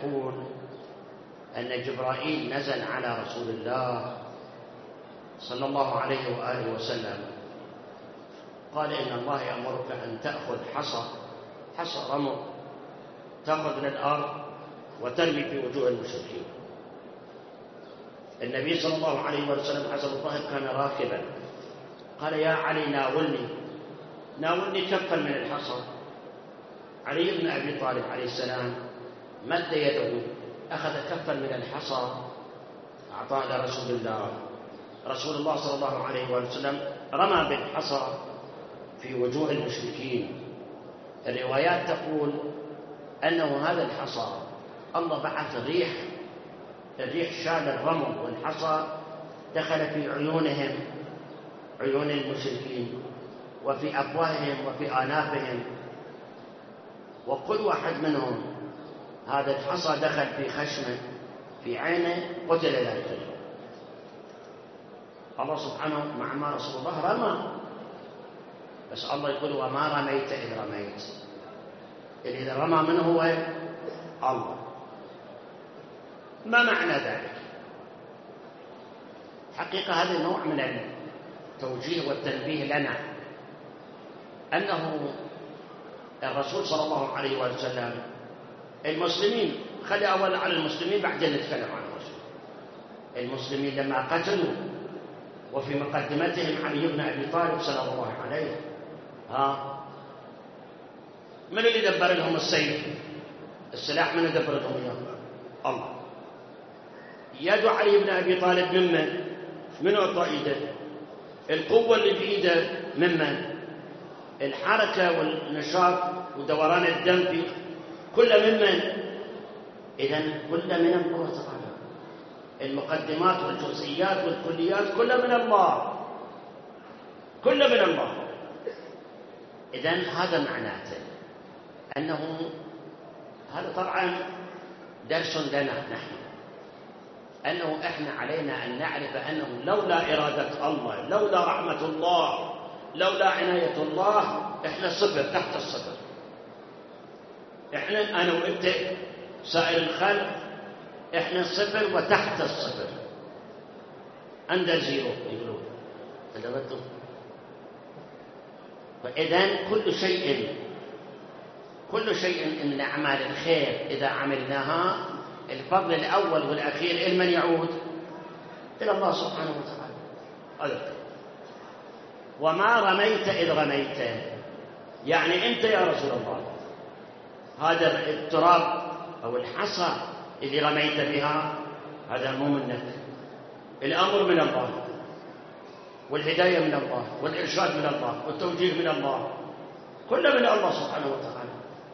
يقول أن جبرائيل نزل على رسول الله صلى الله عليه وآله وسلم قال إن الله يأمرك أن تأخذ حصى رمل تأخذ من الأرض وترمي في وجوه المشركين. النبي صلى الله عليه وسلم حسب الظاهر كان راكبا، قال يا علي ناولني كفا من الحصى. علي بن أبي طالب عليه السلام مد يده أخذ كفا من الحصى أعطاه لرسول الله. رسول الله صلى الله عليه وسلم رمى بالحصى في وجوه المشركين. الروايات تقول أنه هذا الحصى الله بعث الريح شال الرمل والحصى دخل في عيونهم، عيون المشركين، وفي أفواههم وفي آنافهم، وكل واحد منهم هذا الحصى دخل في خشمه في عينه قتل ذلك اليوم. الله سبحانه مع ما رسول الله رمى، بس الله يقول وما رميت إذ رميت، اللي إذا رمى منه هو الله. ما معنى ذلك؟ حقيقة هذا نوع من التوجيه والتنبيه لنا أنه الرسول صلى الله عليه وسلم المسلمين، خلي أول على المسلمين بعدين نتكلم عن الرسول. المسلمين لما قتلوا وفي مقدمتهم علي بن أبي طالب سلام الله عليه، من اللي دبر لهم السيف السلاح؟ من دبر لهم إياه؟ الله. يد علي بن أبي طالب من أعطى إيده؟ القوة اللي بإيده ممن؟ الحركة والنشاط ودوران الدم في كل ممن؟ إذن كل من الله تعالى. المقدمات والجزئيات والكليات كل من الله، كل من الله. إذن هذا معناته أنه هذا طبعا درس لنا نحن، أنه إحنا علينا أن نعرف أنه لولا إرادة الله، لولا رحمة الله، لولا عناية الله، إحنا صفر تحت الصفر. إحنا أنا وإنت سائر الخلق إحنا صفر وتحت الصفر، عند الزيرو يقولون تدركتم. فإذن كل شيء من أعمال الخير إذا عملناها الفضل الأول والأخير لمن يعود؟ إلى الله سبحانه وتعالى. هذا وما رميت إذ رميت، يعني أنت يا رسول الله هذا التراب أو الحصى اللي رميت بها هذا مو منك، الأمر من الله والهداية من الله والإرشاد من الله والتوجيه من الله، كله من الله سبحانه وتعالى.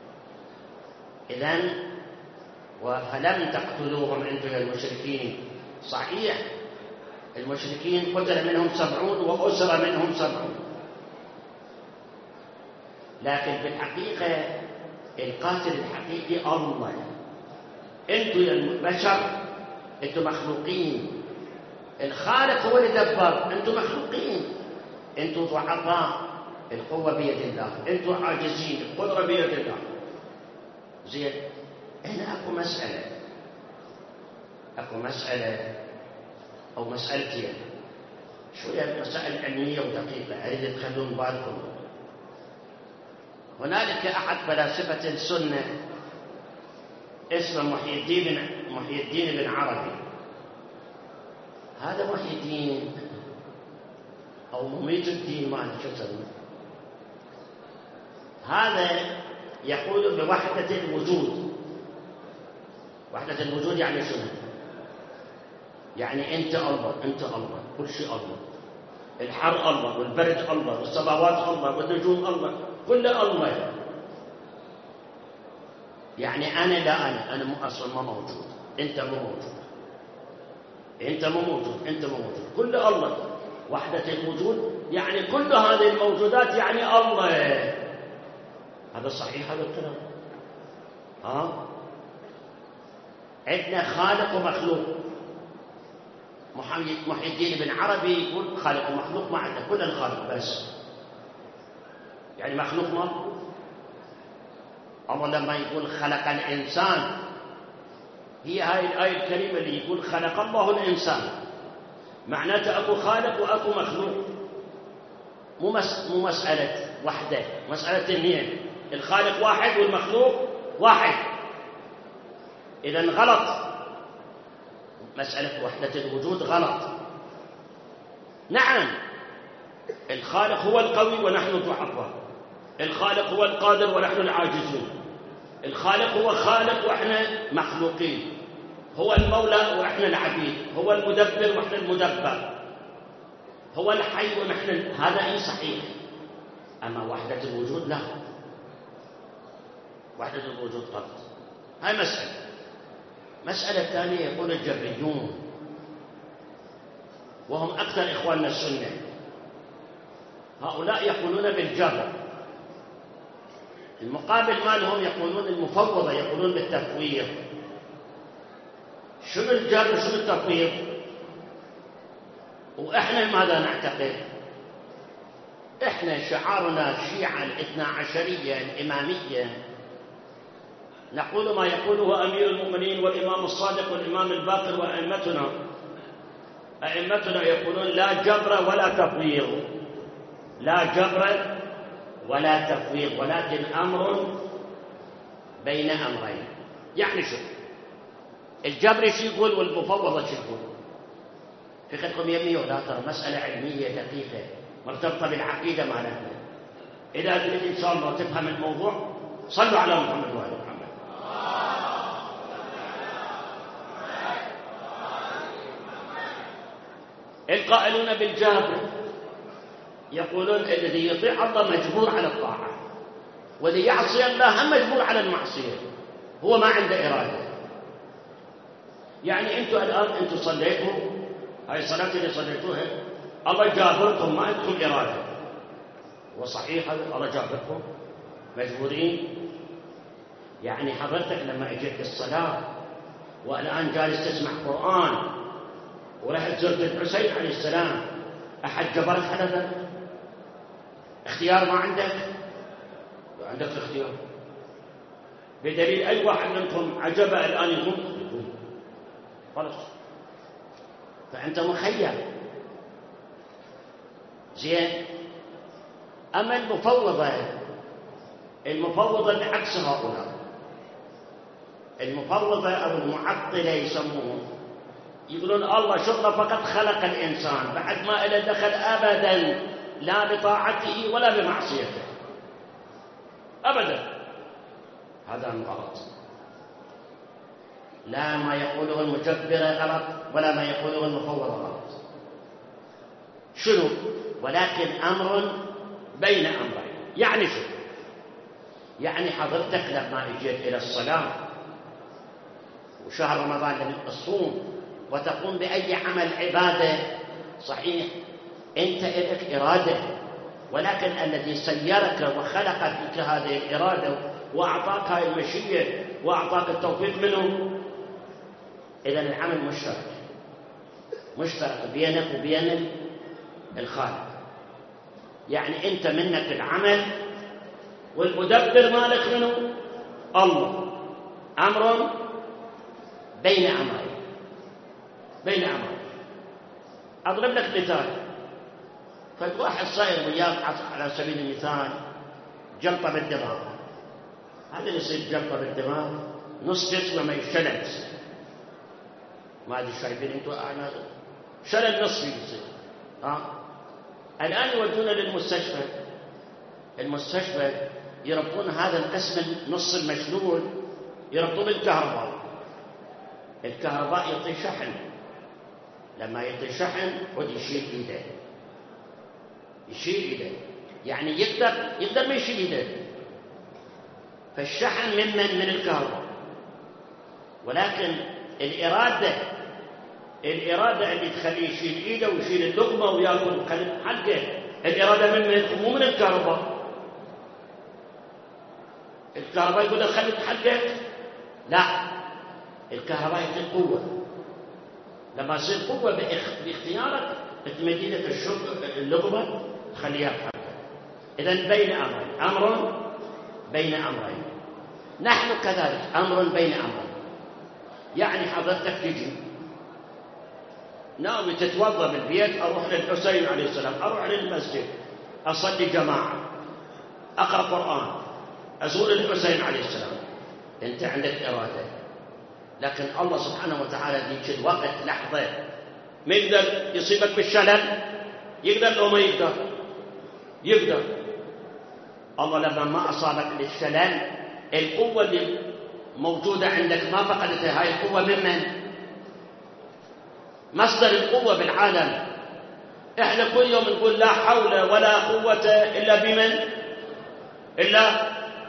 إذن فلم تقتلوهم أنتم المشركين. صحيح المشركين قتل منهم 70 وأسر منهم 70، لكن في الحقيقة القاتل الحقيقي الله. أنتم البشر أنتم مخلوقين، الخالق هو اللي دبر، أنتم مخلوقين، أنتم ضعفاء، القوة بيد الله، أنتم عاجزين، القدرة بيد الله. زين، هنا أكو مسألة أو مسألتين شوية مسائل علمية ودقيقة أريد تخلون بالكم. هنالك أحد فلاسفة السنة اسمه محي الدين بن عربي. هذا محي الدين أو مميت الدين، ما أعرف شو اسمه. هذا يقول بوحدة الوجود. وحدة الوجود يعني شنو؟ يعني أنت الله، أنت الله، كل شيء الله، الحر الله والبرد الله والسماوات الله والنجوم الله، كل الله. يعني أنا لا أنا مو أصلا ما موجود، أنت مو موجود، أنت مو موجود، أنت مو موجود، كل الله. وحدة الوجود يعني كل هذه الموجودات يعني الله. هذا صحيح هذا الكلام؟ عندنا خالق ومخلوق. محي الدين بن عربي يقول خالق ومخلوق ما عندنا، كل الخالق بس، يعني مخلوق ما. الله لما يقول خلق الإنسان هي هاي الآية الكريمة اللي يقول خلق الله الإنسان، معناته أكو خالق وأكو مخلوق، مو مسألة واحدة، مسألة اثنين، الخالق واحد والمخلوق واحد. إذن غلط، مسألة وحدة الوجود غلط. نعم الخالق هو القوي ونحن ضعفاء، الخالق هو القادر ونحن العاجزون، الخالق هو خالق وإحنا مخلوقين، هو المولى وإحنا العبيد، هو المدبر وإحنا المدبر، هو الحي ونحن هذا إيه صحيح. أما وحدة الوجود لا، وحدة الوجود غلط. هاي مسألة ثانية يقول الجبريون وهم أكثر إخواننا السنة، هؤلاء يقولون بالجبر، المقابل مالهم يقولون المفوضة، يقولون بالتفويض. شنو الجبر شنو التفويض؟ وإحنا ماذا نعتقد؟ إحنا شعارنا الشيعة الاثنا عشرية الإمامية نقول ما يقوله أمير المؤمنين والإمام الصادق والإمام الباقر أئمتنا يقولون لا جبر ولا تفويض، لا جبر ولا تفويض، ولكن أمر بين أمرين. يعني شو الجبر شو يقول والمفوضة شو يقول؟ فكرتكم يمي ولا ترى مسألة علمية دقيقة مرتبطة بالعقيدة مالتنا. إذا تريد إن شاء الله تفهم الموضوع صلوا على محمد وآل محمد. القائلون بالجبر يقولون الذي يطيع الله مجبور على الطاعة، والذي يعصي الله هم مجبور على المعصية، هو ما عنده إرادة. يعني أنتم الآن صليتوا هاي الصلاة اللي صليتوها الله جابركم، ما عندكم إرادة، وصحيح الله جابركم مجبورين. يعني حضرتك لما اجيت الصلاة والآن جالس تسمع قرآن ورحت زرت الحسين عليه السلام، أحد جبرك على ذلك؟ اختيار ما عندك؟ لو عندك اختيار، بدليل أي واحد منكم عجبه الآن يقوم خلاص، فأنت مخير. زين. أما المفوضة بعكس هؤلاء، المفوضة أو المعطلة يسموهم، يقولون الله شغله فقط خلق الإنسان بعد ما إلى دخل أبدا لا بطاعته ولا بمعصيته أبدا. هذا غلط، لا ما يقوله المجبر غلط ولا ما يقوله المفوض غلط. شنو؟ ولكن أمر بين أمرين. يعني شو؟ يعني حضرتك لما اجيت إلى الصلاة وشهر رمضان لما تصوم وتقوم بأي عمل عبادة صحيح أنت لك إرادة، ولكن الذي سيرك وخلق فيك هذه الإرادة وأعطاك هذه المشيئة وأعطاك التوفيق منه. إذن العمل مشترك بينك وبين الخالق. يعني أنت منك العمل والمدبر مالك منه الله. أمر بين أمرين. أضرب لك مثال. فالواحد صاير وياك على سبيل المثال جلطة بالدماغ، هذا اللي يصير جلطة بالدماغ نص جسمه ما يشلل، ما أدري شايفين أنتوا أنا شلل نصفي يصير. الآن يودونا للمستشفى، المستشفى يربطون هذا القسم النص المشلول يربطون بالكهرباء، الكهرباء يعطي شحن، لما يعطي شحن خذ يشيل ايده، يعني يقدر ما يشيل ايده. فالشحن من الكهرباء، ولكن الإرادة اللي تخليه يشيل ايده ويشيل اللقمة وياكل حلقه، الإرادة مو من الكهرباء. الكهرباء يقول خليك حلقك، لا، الكهرباء يعطي قوة. لما يصير قوة باختيارك تمدي لك اللقمة تخليها بحلقك. إذن بين أمرين، أمر بين أمرين. نحن كذلك أمر بين أمرين. يعني حضرتك تجي ناوي تتوضا بالبيت، اروح للحسين عليه السلام، اروح للمسجد اصلي جماعه، اقرا قران، ازور الحسين عليه السلام، انت عندك اراده. لكن الله سبحانه وتعالى ذيك الوقت لحظه ما يقدر يصيبك بالشلل، يقدر لو ما يقدر؟ يقدر. الله لما ما اصابك بالشلل، القوه اللي موجوده عندك ما فقدتها، هاي القوه من؟ مصدر القوه بالعالم. احنا كل يوم نقول لا حول ولا قوه الا بمن؟ الا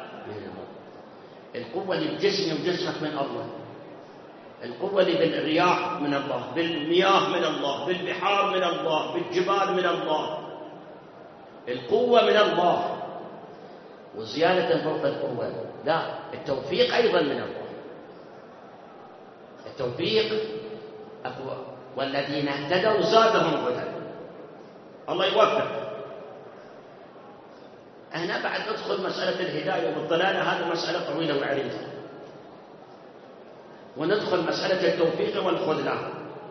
القوه اللي بجسمي وجسمك من الله، القوة اللي بالرياح من الله، بالمياه من الله، بالبحار من الله، بالجبال من الله. القوة من الله، وزيادة فوق القوة لا، التوفيق أيضا من الله. التوفيق أقوى، والذين اهتدوا زادهم هدى. الله يوفق. هنا بعد ندخل مسألة الهداية والضلالة، هذه مسألة طويلة وعريضة، وندخل مسألة التوفيق والخذلان.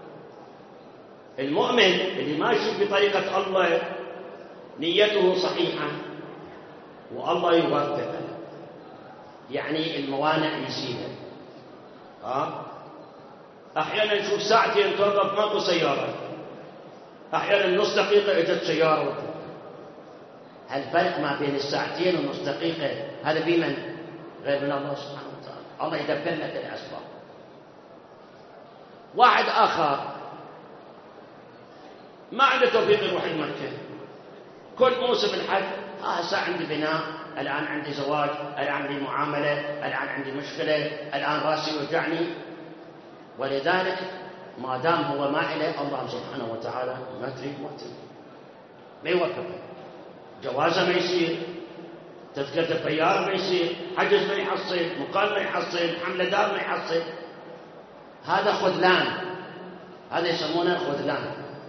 المؤمن اللي ماشي بطريقة الله نيته صحيحة والله يوفقه، يعني الموانع يزيدها. أحيانا نشوف ساعتين توقف ماكو سيارة، أحيانا نص دقيقة اجت سيارة. هالفرق ما بين الساعتين ونص دقيقة هذا بمن؟ غير من الله سبحانه وتعالى. الله يدبر لك الأسباب. واحد آخر ما عنده توفيق يروح لمكة، كل موسم الحج هسه عندي بناء، الآن عندي زواج، الآن عندي معاملة، الآن عندي مشكلة، الآن راسي وجعني. ولذلك ما دام هو ما إليه الله سبحانه وتعالى ما تريد ما يوفقه. جوازه ما يصير، تذكرة الطيارة ما يصير، حجز ما يحصل، مقام ما يحصل، حملة دار ما يحصل. هذا خذلان، هذا يسمونه خذلان.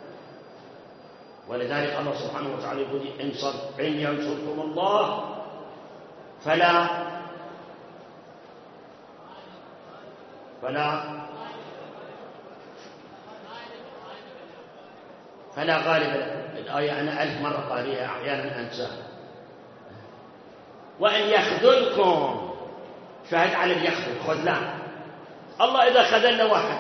ولذلك الله سبحانه وتعالى يقول إن ينصركم الله فلا غالب له. الآية أنا 1000 مرة قارئها أحيانا أنساها. وإن يخذلكم، شاهد على اليخذل، خذلان. الله إذا خذلنا واحد،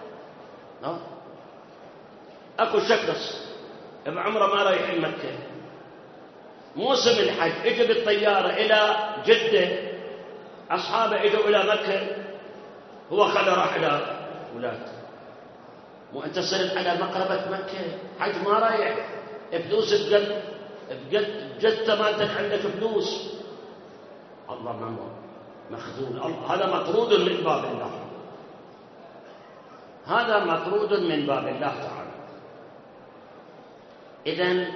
أكو شخص بعمره ما رايح مكة، موسم الحج اجى بالطيارة إلى جدة، أصحابه اجوا إلى مكة، هو خلى راح إلى ولاد، وأنت صرت على مقربة مكة، حج ما رايح، فلوس بجد مالتك عندك فلوس. الله ما مخذول، هذا مطرود من باب الله، هذا مطرود من باب الله تعالى. إذن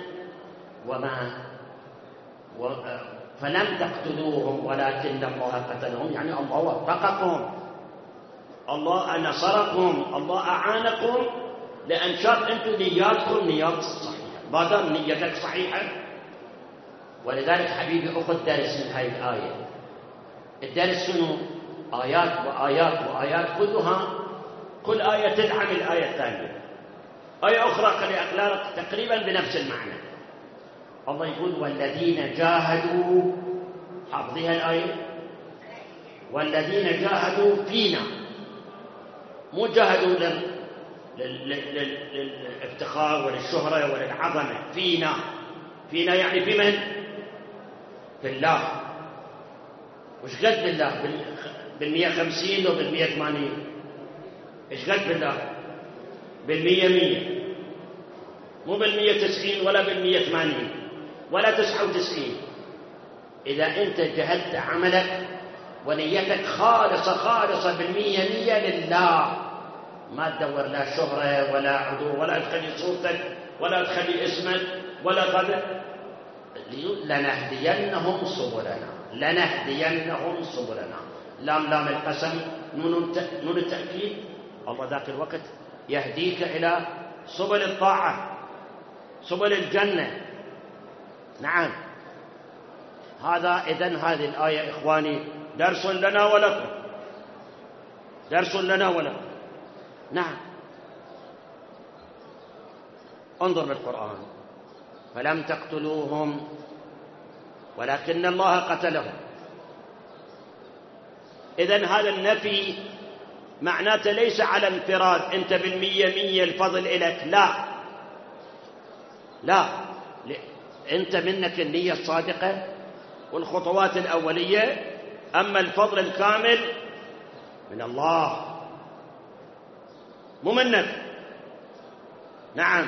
فلم تقتلوهم ولكن الله قتلهم، يعني الله وفقكم، الله نصركم، الله أعانكم، لأن شرط أنتم نياتكم نيات صحيحة. ما دام نيتك صحيحة. ولذلك حبيبي أخذ درس من هذه الآية. الدرس شنو؟ آيات وآيات وآيات، كل آية تدعم الآية الثانية. آية أخرى قال تقريبا بنفس المعنى. الله يقول والذين جاهدوا، حافظيها الآية، والذين جاهدوا فينا، مو جاهدوا للافتخار وللشهرة وللعظمة، فينا يعني في من؟ في الله. وش قد بالله؟ 150 لو 180؟ ايش قد بالله؟ 100 مو 190 ولا 180 ولا 99. إذا أنت جهدت عملك ونيتك خالصة 100 لله، ما تدور لا شهرة ولا عدو ولا تخلي صورتك ولا تخلي اسمك ولا قدر. لنهدينهم سبلنا. لام القسم، نون التأكيد. الله ذاك الوقت يهديك إلى سبل الطاعة، سبل الجنة. نعم. إذن هذه الآية إخواني درس لنا ولكم. درس لنا ولا. نعم. انظر للقرآن: فلم تقتلوهم ولكن الله قتلهم. إذن هذا النفي معناته ليس على انفراد، أنت بالمية مية الفضل إليك، لا، أنت منك النية الصادقة والخطوات الأولية، أما الفضل الكامل من الله مو منك. نعم.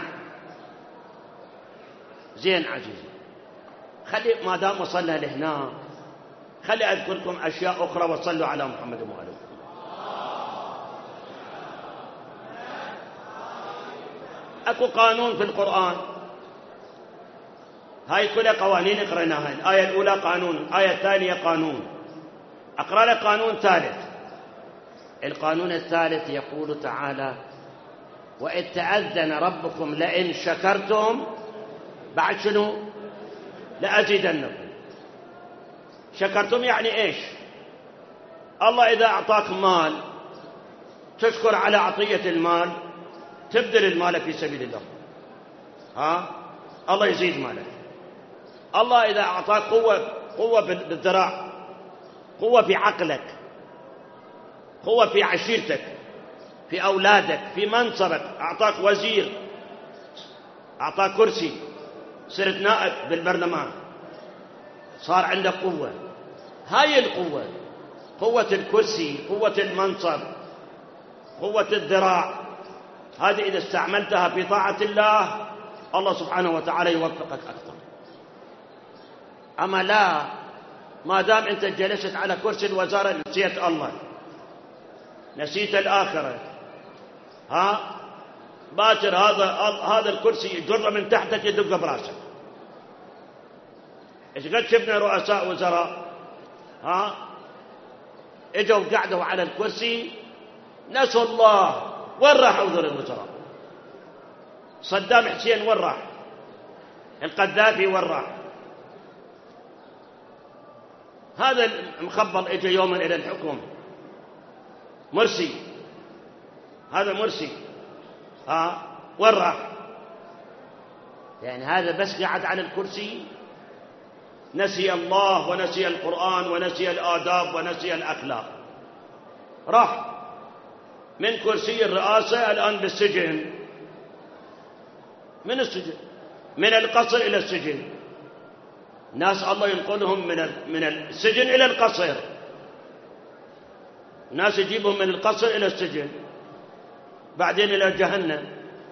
زين عزيزي، خلي ما دام وصلنا لهنا خلي أذكركم أشياء أخرى، وصلوا على محمد وآله. أكو قانون في القرآن، هاي كلها قوانين اقرأناها. الآية الأولى قانون، الآية الثانية قانون. أقرأ لك قانون ثالث. القانون الثالث يقول تعالى: وإذ تأذن ربكم لئن شكرتم، بعد شنو؟ لأزيدنكم. شكرتم يعني إيش؟ الله إذا أعطاك مال تشكر على عطية المال، تبذل المال في سبيل الله، الله يزيد مالك. الله إذا أعطاك قوة بالذراع، قوة في عقلك، قوة في عشيرتك، في أولادك، في منصبك، أعطاك وزير، أعطاك كرسي، صرت نائب بالبرلمان، صار عندك قوة. هاي القوة، قوة الكرسي، قوة المنصب، قوة الذراع، هذه إذا استعملتها في طاعة الله، الله سبحانه وتعالى يوفقك أكثر. أما لا، ما دام أنت جلست على كرسي الوزارة نسيت الله، نسيت الآخرة، باكر هذا الكرسي يجر من تحتك يدق براسك. ايش قد شفنا رؤساء وزراء اجوا قعدوا على الكرسي نسوا الله. وين راحوا ذول الوزراء؟ صدام حسين وين راح؟ القذافي وين راح؟ هذا المخبل اجى يوما الى الحكم، مرسي، هذا مرسي، وين راح؟ يعني هذا بس قعد على الكرسي، نسي الله ونسي القرآن ونسي الآداب ونسي الأخلاق، راح من كرسي الرئاسة الآن بالسجن. من السجن، من القصر إلى السجن. ناس الله ينقلهم من السجن إلى القصر، ناس يجيبهم من القصر إلى السجن، بعدين إلى جهنم.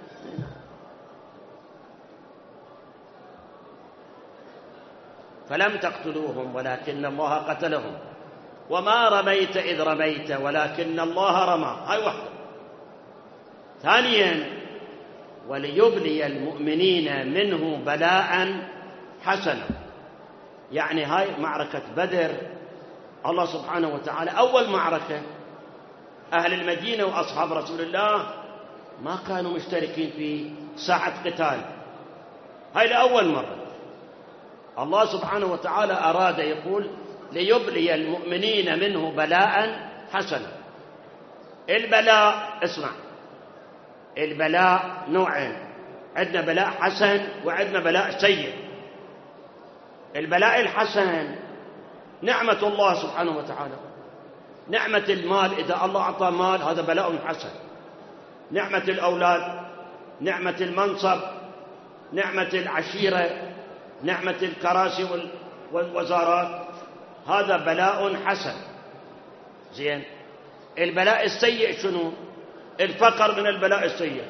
فلم تقتلوهم ولكن الله قتلهم وما رميت إذ رميت ولكن الله رمى. هاي واحدة. ثانيا: وليبلي المؤمنين منه بلاء حسنا. يعني هاي معركة بدر، الله سبحانه وتعالى أول معركة، أهل المدينة وأصحاب رسول الله ما كانوا مشتركين في ساحة قتال، هاي لأول مرة. الله سبحانه وتعالى أراد يقول: ليبلي المؤمنين منه بلاء حسنا. البلاء، اسمع، البلاء نوعين، عندنا بلاء حسن وعندنا بلاء سيء. البلاء الحسن نعمة الله سبحانه وتعالى، نعمة المال، إذا الله أعطى مال هذا بلاء حسن. نعمة الأولاد، نعمة المنصب، نعمة العشيرة، نعمة الكراسي والوزارات، هذا بلاء حسن. زين. البلاء السيء شنو؟ الفقر من البلاء السيء،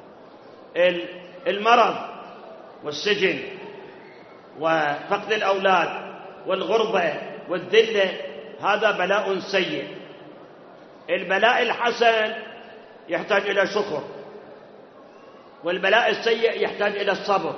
المرض والسجن وفقد الأولاد والغربة والذلة، هذا بلاء سيء. البلاء الحسن يحتاج إلى شكر، والبلاء السيء يحتاج إلى الصبر.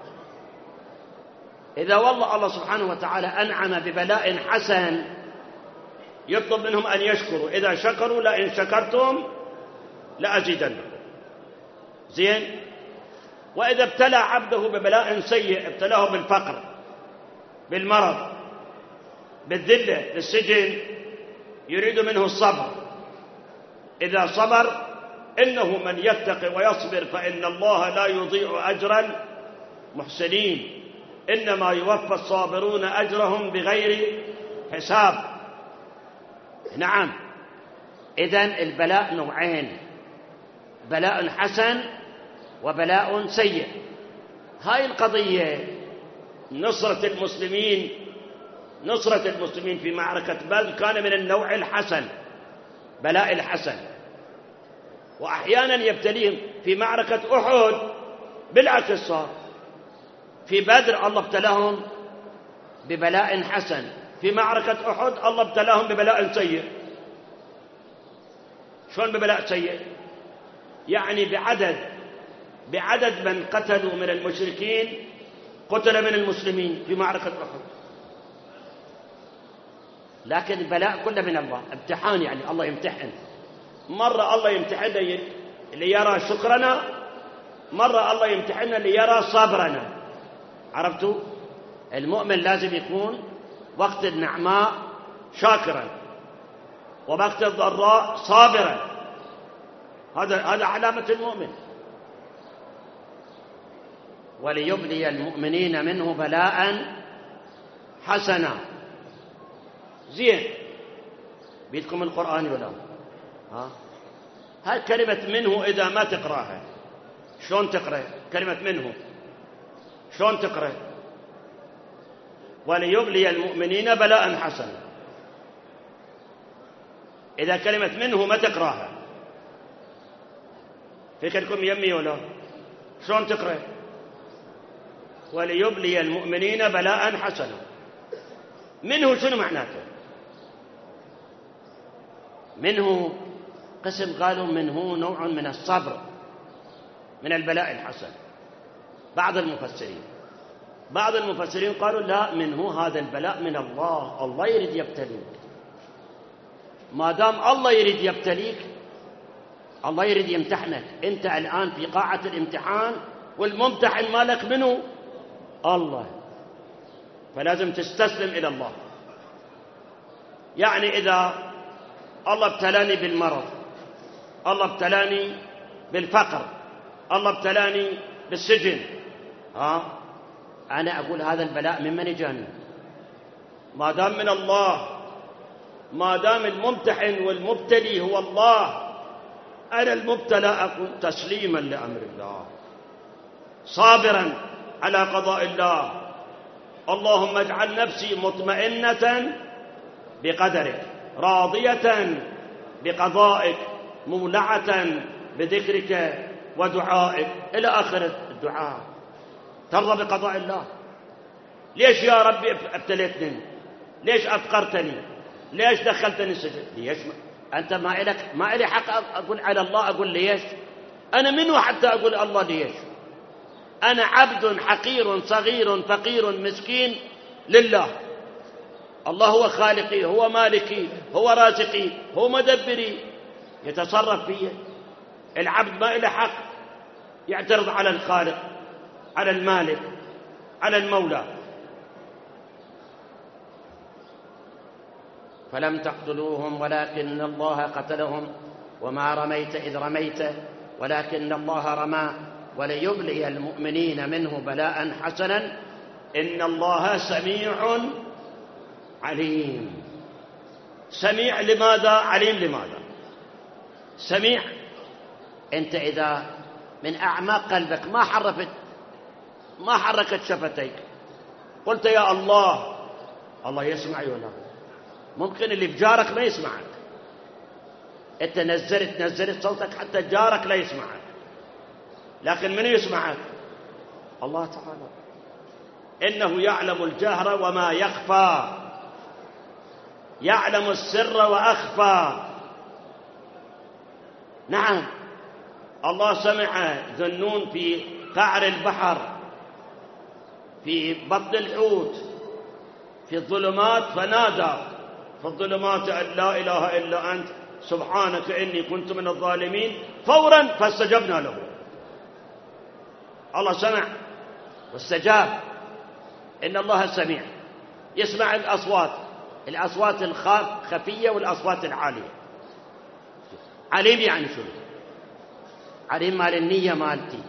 إذا والله الله سبحانه وتعالى أنعم ببلاء حسن يطلب منهم أن يشكروا، إذا شكروا لئن شكرتم لأزيدنكم. زين. وإذا ابتلى عبده ببلاء سيء، ابتلاه بالفقر، بالمرض، بالذلة، بالسجن، يريد منه الصبر. إذا صبر إنه من يتق ويصبر فإن الله لا يضيع أجر المحسنين، إنما يوفى الصابرون أجرهم بغير حساب. نعم، إذن البلاء نوعين، بلاء حسن وبلاء سيء. هاي القضية نصرة المسلمين في معركة بدر كان من النوع الحسن، بلاء الحسن. وأحيانا يبتليهم في معركة أحد بالعكس صار، في بدر الله ابتلاهم ببلاء حسن، في معركة أحد الله ابتلاهم ببلاء سيء. شلون ببلاء سيء؟ يعني بعدد من قتلوا من المشركين قتل من المسلمين في معركة أحد. لكن البلاء كله من الله، امتحان، يعني الله يمتحن. مرة الله يمتحننا ليرى شكرنا، مرة الله يمتحننا ليرى صبرنا. عرفتوا؟ المؤمن لازم يكون وقت النعماء شاكرا، ووقت الضراء صابرا. هذا علامة المؤمن. وليبلي المؤمنين منه بلاء حسنا. زين، بيدكم القرآن ولا هاي كلمة منه إذا ما تقرأها شلون تقرأ كلمة منه؟ شلون تقرأ؟ وليبلي المؤمنين بلاء حسنا. إذا كلمة منه ما تقرأها فكركم يمي ولا شلون تقرأ؟ وليبلي المؤمنين بلاء حسنا. منه شنو معناته؟ منه قسم قالوا منه نوع من الصبر، من البلاء الحسن. بعض المفسرين قالوا لا، منه هذا البلاء من الله، الله يريد يبتليك. ما دام الله يريد يبتليك، الله يريد يمتحنك. انت الآن في قاعة الامتحان، والممتحن مالك منه الله، فلازم تستسلم إلى الله. يعني إذا الله ابتلاني بالمرض، الله ابتلاني بالفقر، الله ابتلاني بالسجن، أنا أقول هذا البلاء ممن جاني؟ ما دام من الله، ما دام الممتحن والمبتلي هو الله، أنا المبتلى أكون تسليما لأمر الله، صابرا على قضاء الله. اللهم اجعل نفسي مطمئنة بقدرك، راضية بقضائك، مولعة بذكرك ودعائك، إلى آخر الدعاء. ترضى بقضاء الله. ليش يا ربي ابتليتني؟ ليش أفقرتني؟ ليش دخلتني السجن؟ ليش أنت ما إلي حق أقول على الله أقول ليش؟ أنا منو حتى أقول الله ليش؟ أنا عبد حقير صغير فقير مسكين لله. الله هو خالقي، هو مالكي، هو رازقي، هو مدبري، يتصرف فيه. العبد ما له حق يعترض على الخالق، على المالك، على المولى. فلم تقتلوهم ولكن الله قتلهم وما رميت إذ رميت ولكن الله رمى وليبلي المؤمنين منه بلاء حسنا إن الله سميع عليم. سميع لماذا؟ عليم لماذا؟ سميع، أنت إذا من أعماق قلبك ما حركت شفتيك قلت يا الله، الله يسمعي ولا ممكن اللي بجارك ما يسمعك. أنت نزلت صوتك حتى جارك لا يسمعك، لكن من يسمعك؟ الله تعالى. إنه يعلم الجهر وما يخفى، يعلم السر وأخفى. نعم، الله سمع ذنون في قعر البحر، في بطن الحوت، في الظلمات، فنادى في الظلمات أن لا إله إلا أنت سبحانك إني كنت من الظالمين، فورا فاستجبنا له. الله سمع واستجاب. إن الله سميع، يسمع الأصوات الخفية والأصوات العالية. عليم يعني شنو؟ عليم مال النية مالتي،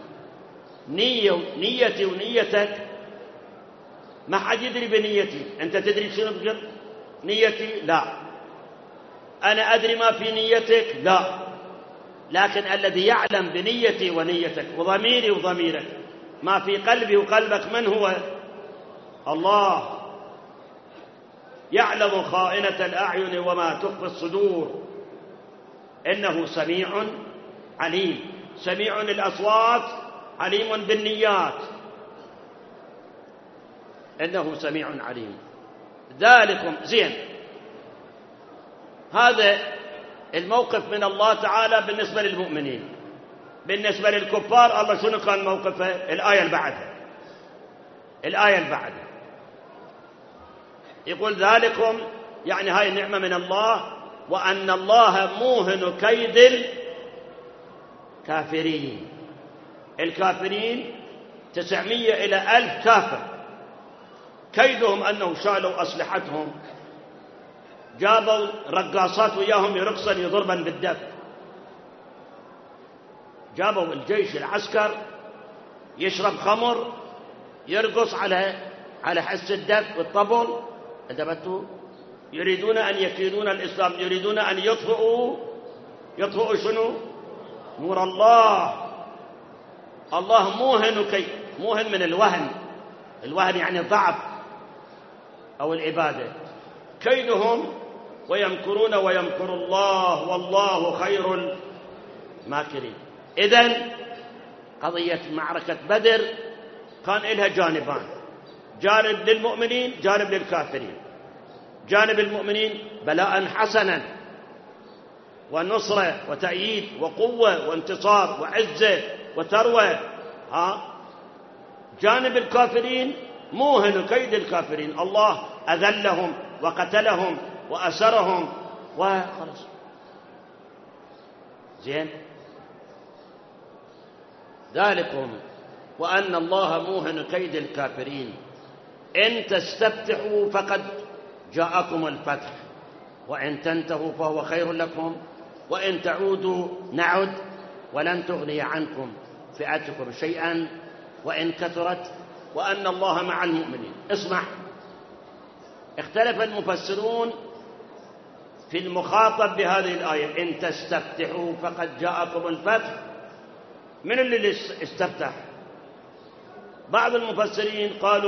نيتي ونيتك ما حد يدري بنيتي. أنت تدري شنو بقلب نيتي؟ لا. أنا أدري ما في نيتك؟ لا. لكن الذي يعلم بنيتي ونيتك وضميري وضميرك ما في قلبي وقلبك من هو؟ الله. يعلم خائنة الأعين وما تخفي الصدور، إنه سميع عليم. سميع الأصوات، عليم بالنيات، إنه سميع عليم. ذلكم زين. هذا الموقف من الله تعالى بالنسبة للمؤمنين. بالنسبة للكفار الله شنو كان موقفه؟ الآية اللي بعدها يقول ذلكم، يعني هاي النعمة من الله، وأن الله موهن كيد الكافرين. الكافرين 900 إلى 1000 كافر، كيدهم أنه شالوا أسلحتهم، جابوا رقاصات وياهم يرقصن يضربن بالدف، جابوا الجيش العسكر يشرب خمر يرقص على حس الدف والطبل. انتبهتوا؟ يريدون أن يكيدون الإسلام، يريدون أن يطفئوا شنو؟ نور الله. الله موهن من الوهن يعني الضعف أو العبادة. كيدهم ويمكرون ويمكر الله والله خير الماكرين. إذن قضية معركة بدر كان لها جانبان، جانب للمؤمنين جانب للكافرين. جانب المؤمنين بلاء حسنا ونصرة وتأييد وقوة وانتصار وعزة وثروة. جانب الكافرين موهن كيد الكافرين، الله أذلهم وقتلهم وأسرهم وخلص. زين. ذلكم وأن الله موهن كيد الكافرين إن تستفتحوا فقد جاءكم الفتح وإن تنتهوا فهو خير لكم وإن تعودوا نعد ولن تغني عنكم فئتكم شيئا وإن كثرت وأن الله مع المؤمنين. اسمع، اختلف المفسرون في المخاطب بهذه الآية إن تستفتحوا فقد جاءكم الفتح. من اللي استفتح؟ بعض المفسرين قالوا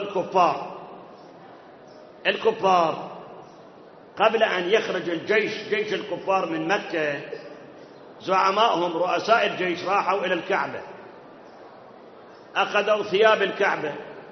الكفار قبل أن يخرج جيش الكفار من مكة، زعمائهم رؤساء الجيش راحوا إلى الكعبة، أخذوا ثياب الكعبة،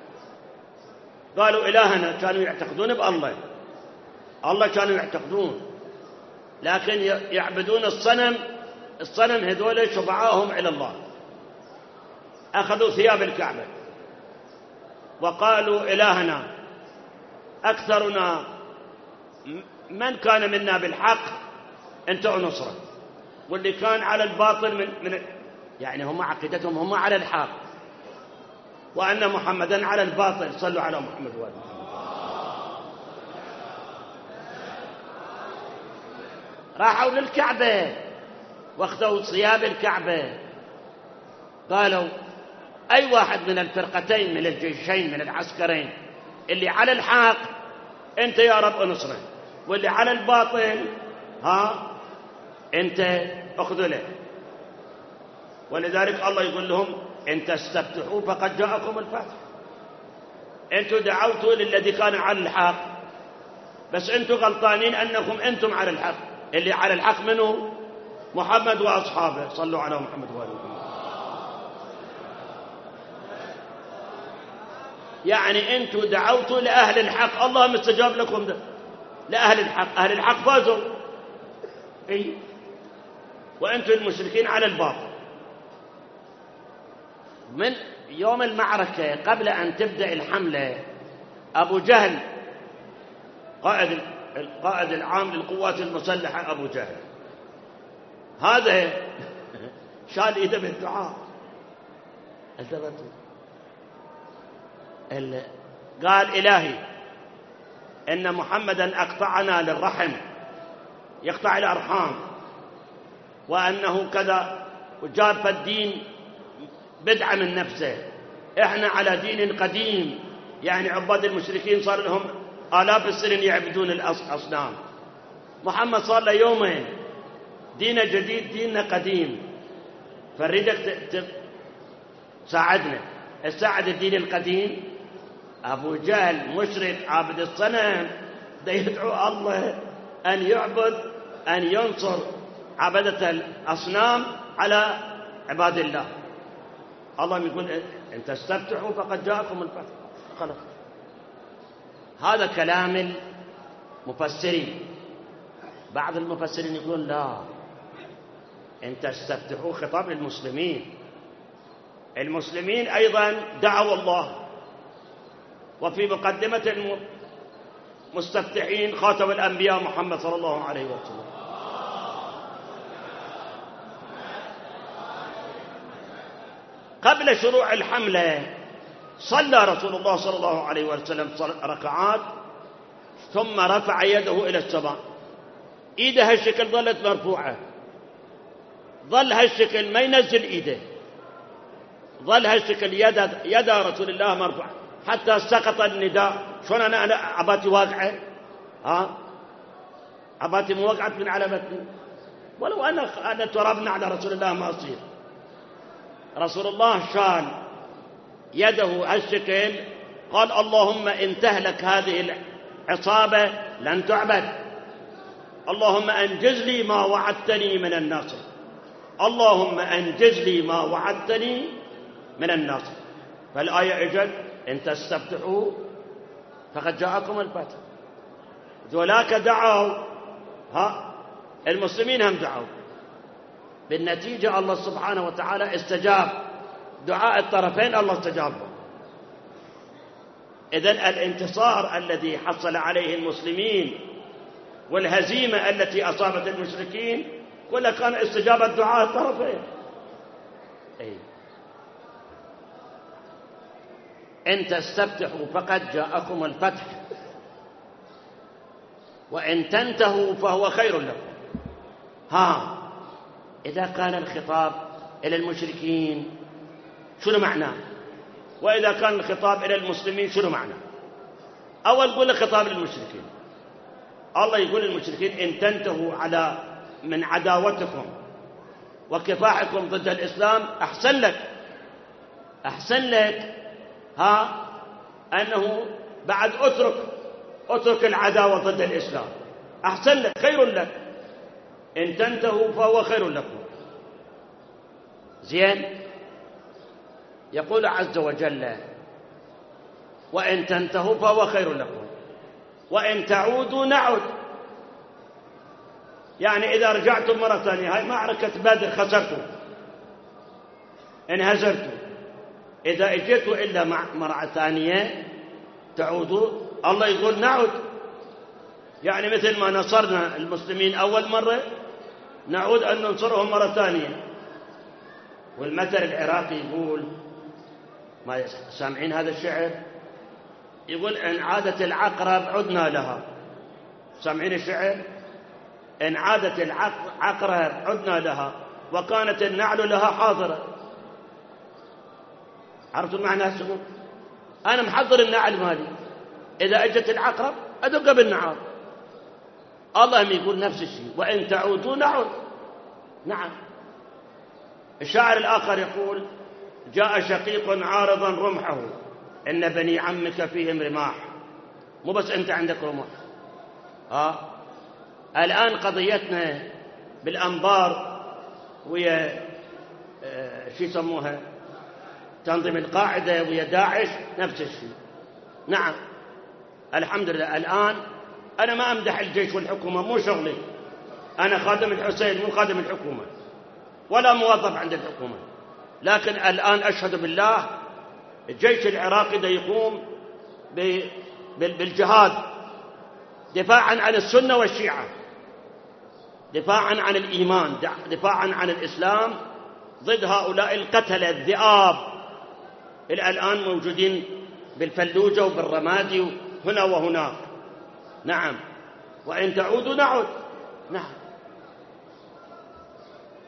قالوا إلهنا. كانوا يعتقدون بالله، الله كانوا يعتقدون، لكن يعبدون الصنم هذول شفعاهم إلى الله. أخذوا ثياب الكعبة وقالوا إلهنا أكثرنا من كان منا بالحق أنت نصره، واللي كان على الباطل من يعني هم عقيدتهم هم على الحق وأن محمدا على الباطل. صلوا على محمد وآل محمد. راحوا للكعبة واخذوا ثياب الكعبة، قالوا أي واحد من الفرقتين من الجيشين من العسكرين اللي على الحق أنت يا رب انصره، واللي على الباطل أنت أخذله. ولذلك الله يقول لهم إن تستفتحوا فقد جاءكم الفتح. أنتم دعوتوا للذي كان على الحق، بس أنتم غلطانين أنكم أنتم على الحق. اللي على الحق منه محمد وأصحابه. صلوا على محمد وآل محمد. يعني أنتم دعوتوا لأهل الحق، الله مستجاب لكم ده لأهل الحق. أهل الحق فازوا، وأنتم المشركين على الباطل. من يوم المعركة قبل أن تبدأ الحملة، أبو جهل القائد العام للقوات المسلحة، أبو جهل هذا شال إيده بالدعاء. قال إلهي إن محمدا أقطعنا للرحم، يقطع الأرحام، وأنه كذا، وجاب الدين بدعة من نفسه. إحنا على دين قديم، يعني عباد المشركين صار لهم آلاف السنين يعبدون الأصنام. محمد صار له يومين، دين جديد ديننا قديم، فنريدك تساعدنا، تساعد الدين القديم. أبو جهل مشرك عابد الصنم ده يدعو الله أن يعبد، أن ينصر عبدة الأصنام على عباد الله. الله يقول إن تستفتحوا فقد جاءكم الفتح. خلاص، هذا كلام المفسرين. بعض المفسرين يقولون لا، إن تستفتحوا خطاب للمسلمين. المسلمين أيضا دعوا الله، وفي مقدمة المستفتحين خاتم الأنبياء محمد صلى الله عليه وسلم. قبل شروع الحملة صلى رسول الله صلى الله عليه وسلم ركعات، ثم رفع يده إلى السماء. إيده هالشكل ظلت مرفوعة، ظل هالشكل ما ينزل إيده، ظل هالشكل يد رسول الله مرفوعة حتى سقط النداء. شلون أنا عباتي واقعة، عباتي موقعت من على متني، ولو أنا ترابنا على رسول الله ما أصير. رسول الله شال يده هالشكل، قال اللهم إن تهلك هذه العصابة لن تعبد، اللهم أنجز لي ما وعدتني من النصر، اللهم أنجز لي ما وعدتني من النصر. فالآية اجت إن تستفتحوا فقد جاءكم الفتح. ذولاك دعوا، المسلمين هم دعوا، بالنتيجة الله سبحانه وتعالى استجاب دعاء الطرفين، الله استجاب. إذن الانتصار الذي حصل عليه المسلمين والهزيمة التي أصابت المشركين كلها كان استجابة دعاء الطرفين. إن تستفتحوا فقد جاءكم الفتح وإن تنتهوا فهو خير لكم. إذا كان الخطاب إلى المشركين شنو معناه؟ وإذا كان الخطاب إلى المسلمين شنو معناه؟ أول قول خطاب للمشركين، الله يقول للمشركين إن تنتهوا من عداوتكم وكفاحكم ضد الإسلام أحسن لك أنه بعد اترك العداوة ضد الإسلام، أحسن لك، خير لك. إن تنتهوا فهو خير لكم. زين، يقول عز وجل وإن تنتهوا فهو خير لكم وإن تعودوا نعود. يعني إذا رجعتم مرة ثانية، هاي معركة بدر خسرتم، انهزرتم، إذا اجيتوا إلا مرة ثانية تعودوا، الله يقول نعود. يعني مثل ما نصرنا المسلمين أول مرة نعود أن ننصرهم مرة ثانية. والمثل العراقي يقول، ما سامعين هذا الشعر؟ يقول إن عادت العقرب عدنا لها. سامعين الشعر؟ إن عادت العقرب عدنا لها وكانت النعل لها حاضرة. عرفتوا معنى السمو؟ أنا محضر النعل مالي، إذا أجت العقرب أدق بالنعال. الله يقول نفس الشيء، وإن تعودوا نعود. نعم. الشاعر الآخر يقول جاء شقيق عارضا رمحه إن بني عمك فيهم رماح. مو بس أنت عندك رمح. الآن قضيتنا بالأنبار ويا شو يسموها تنظيم القاعدة ويا داعش نفس الشيء. نعم، الحمد لله. الآن أنا ما أمدح الجيش والحكومة، مو شغلي، أنا خادم الحسين مو خادم الحكومة ولا موظف عند الحكومة. لكن الآن أشهد بالله الجيش العراقي ده يقوم بالجهاد دفاعا عن السنة والشيعة، دفاعا عن الإيمان، دفاعا عن الإسلام ضد هؤلاء القتلة الذئاب إلى الآن موجودين بالفلوجة وبالرمادي هنا وهناك. نعم، وإن تعودوا نعود. نعم.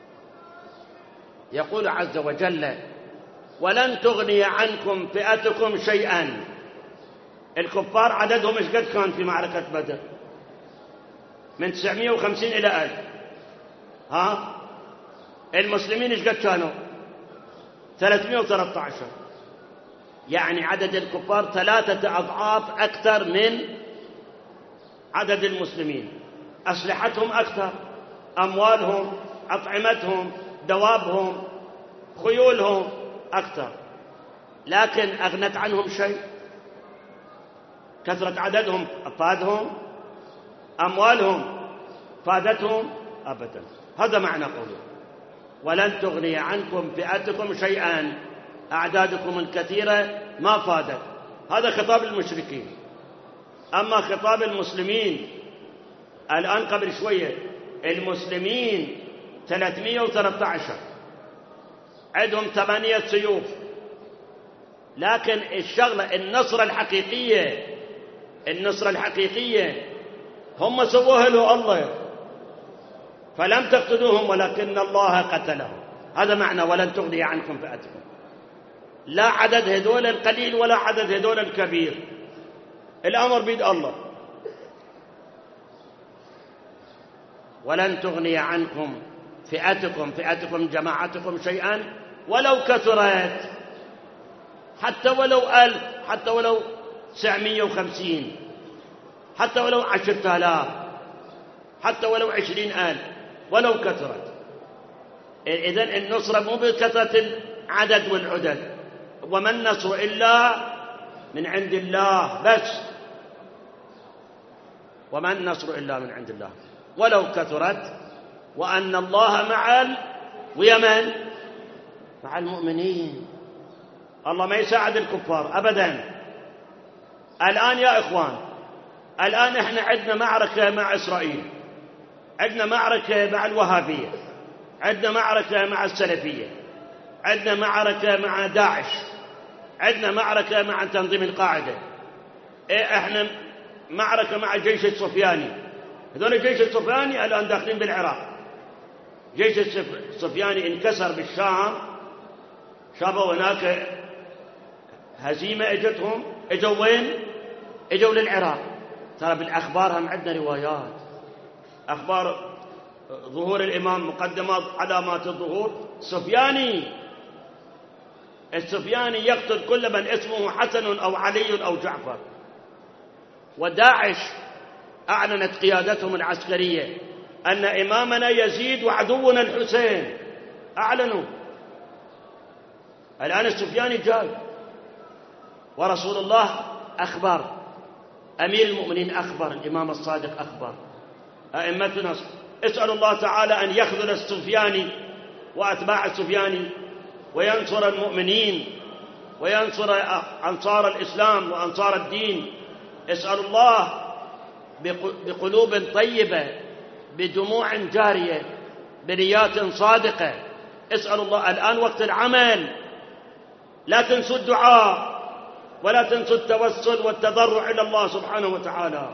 يقول عز وجل: ولن تغني عنكم فئتكم شيئا. الكفار عددهم ايش قد كان في معركة بدر؟ من 950 إلى 1000. المسلمين ايش قد كانوا؟ 313. يعني عدد الكفار 3 أضعاف أكثر من عدد المسلمين. أسلحتهم أكثر، أموالهم، أطعمتهم، دوابهم، خيولهم أكثر، لكن أغنت عنهم شيء؟ كثرة عددهم أفادهم؟ أموالهم فادتهم؟ أبدا. هذا معنى قوله: ولن تغني عنكم فئتكم شيئا. أعدادكم الكثيرة ما فادت. هذا خطاب المشركين. أما خطاب المسلمين الآن قبل شوية، المسلمين 313، عندهم 8 سيوف، لكن الشغلة النصرة الحقيقية هم سووها له الله، فلم تقتلوهم ولكن الله قتلهم. هذا معنى ولن تغني عنكم فئتكم. لا عدد هذول القليل ولا عدد هذول الكبير، الأمر بيد الله. ولن تغني عنكم فئتكم جماعتكم شيئا ولو كثرت، حتى ولو 1000، حتى ولو 950، حتى ولو 10,000، حتى ولو 20,000، ولو كثرت. إذن النصرة مو بكثرة العدد والعدد، وما النصر إلا من عند الله بس، وما النصر إلا من عند الله ولو كثرت، وأن الله مع ويمن مع المؤمنين. الله ما يساعد الكفار أبدا. الآن يا إخوان، الآن إحنا عندنا معركة مع إسرائيل، عندنا معركة مع الوهابية، عندنا معركة مع السلفية، عندنا معركة مع داعش، عندنا معركة مع تنظيم القاعدة، إحنا معركة مع الجيش الصفياني. هذول الجيش الصفياني الآن داخلين بالعراق. جيش الصفياني انكسر بالشام، شافوا هناك هزيمة اجتهم، اجوا وين؟ اجوا للعراق. ترى بالأخبار هم عندنا روايات، أخبار ظهور الإمام، مقدمات علامات الظهور. السفياني يقتل كل من اسمه حسن أو علي أو جعفر. وداعش أعلنت قيادتهم العسكرية أن إمامنا يزيد وعدونا الحسين، أعلنوا. الآن السفياني جاي، ورسول الله أخبر، أمير المؤمنين أخبر، الإمام الصادق أخبر، أئمتنا. اسأل الله تعالى أن يخذل السفياني وأتباع السفياني، وينصر المؤمنين، وينصر أنصار الإسلام وأنصار الدين. اسأل الله بقلوب طيبة، بدموع جارية، بنيات صادقة. اسأل الله. الآن وقت العمل، لا تنسوا الدعاء، ولا تنسوا التوسل والتضرع إلى الله سبحانه وتعالى.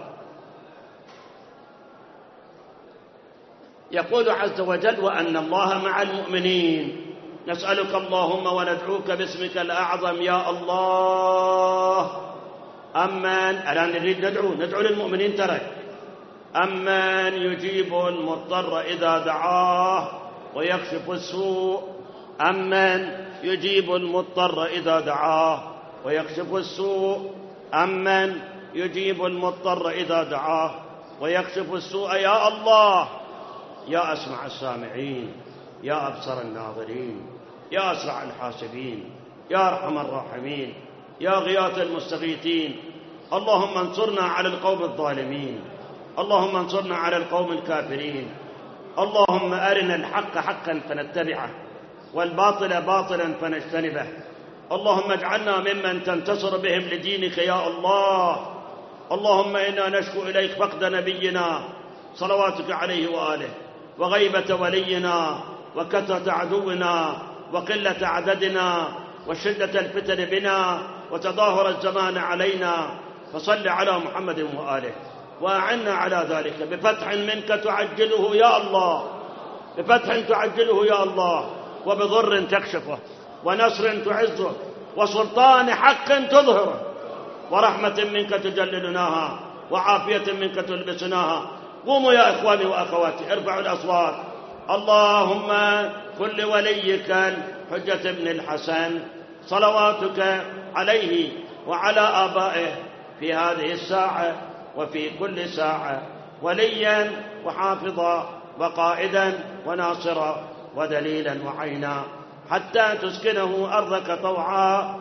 يقول عز وجل: وأن الله مع المؤمنين. نسألك اللهم وندعوك باسمك الأعظم يا الله. أمن، الآن نريد ندعو للمؤمنين. ترك أمن يجيب المضطر إذا دعاه ويكشف السوء. أمن يجيب المضطر إذا دعاه ويكشف السوء. أمن يجيب المضطر إذا دعاه ويكشف السوء. يا الله، يا أسمع السامعين، يا أبصر الناظرين، يا أسرع الحاسبين، يا أرحم الراحمين، يا غياث المستغيثين. اللهم انصرنا على القوم الظالمين، اللهم انصرنا على القوم الكافرين. اللهم أرنا الحق حقا فنتبعه، والباطل باطلا فنجتنبه. اللهم اجعلنا ممن تنتصر بهم لدينك يا الله. اللهم إنا نشكو إليك فقد نبينا صلواتك عليه وآله، وغيبة ولينا، وكثرة عدونا، وقلة عددنا، وشدة الفتن بنا، وتظاهر الزمان علينا. فصل على محمد وآله، وأعنا على ذلك بفتح منك تعجله يا الله، بفتح تعجله يا الله، وبضر تكشفه ونصر تعزه وسلطان حق تظهره ورحمة منك تجللناها وعافية منك تلبسناها. قوموا يا إخواني وأخواتي، ارفعوا الأصوات. اللهم كن لوليك الحجة بن الحسن صلواتك عليه وعلى آبائه في هذه الساعة وفي كل ساعة وليا وحافظا وقائدا وناصرا ودليلا وعينا، حتى تسكنه أرضك طوعا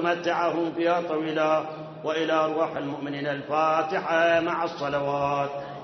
وتمتعه فيها طويلا. وإلى أرواح المؤمنين الفاتحة مع الصلوات.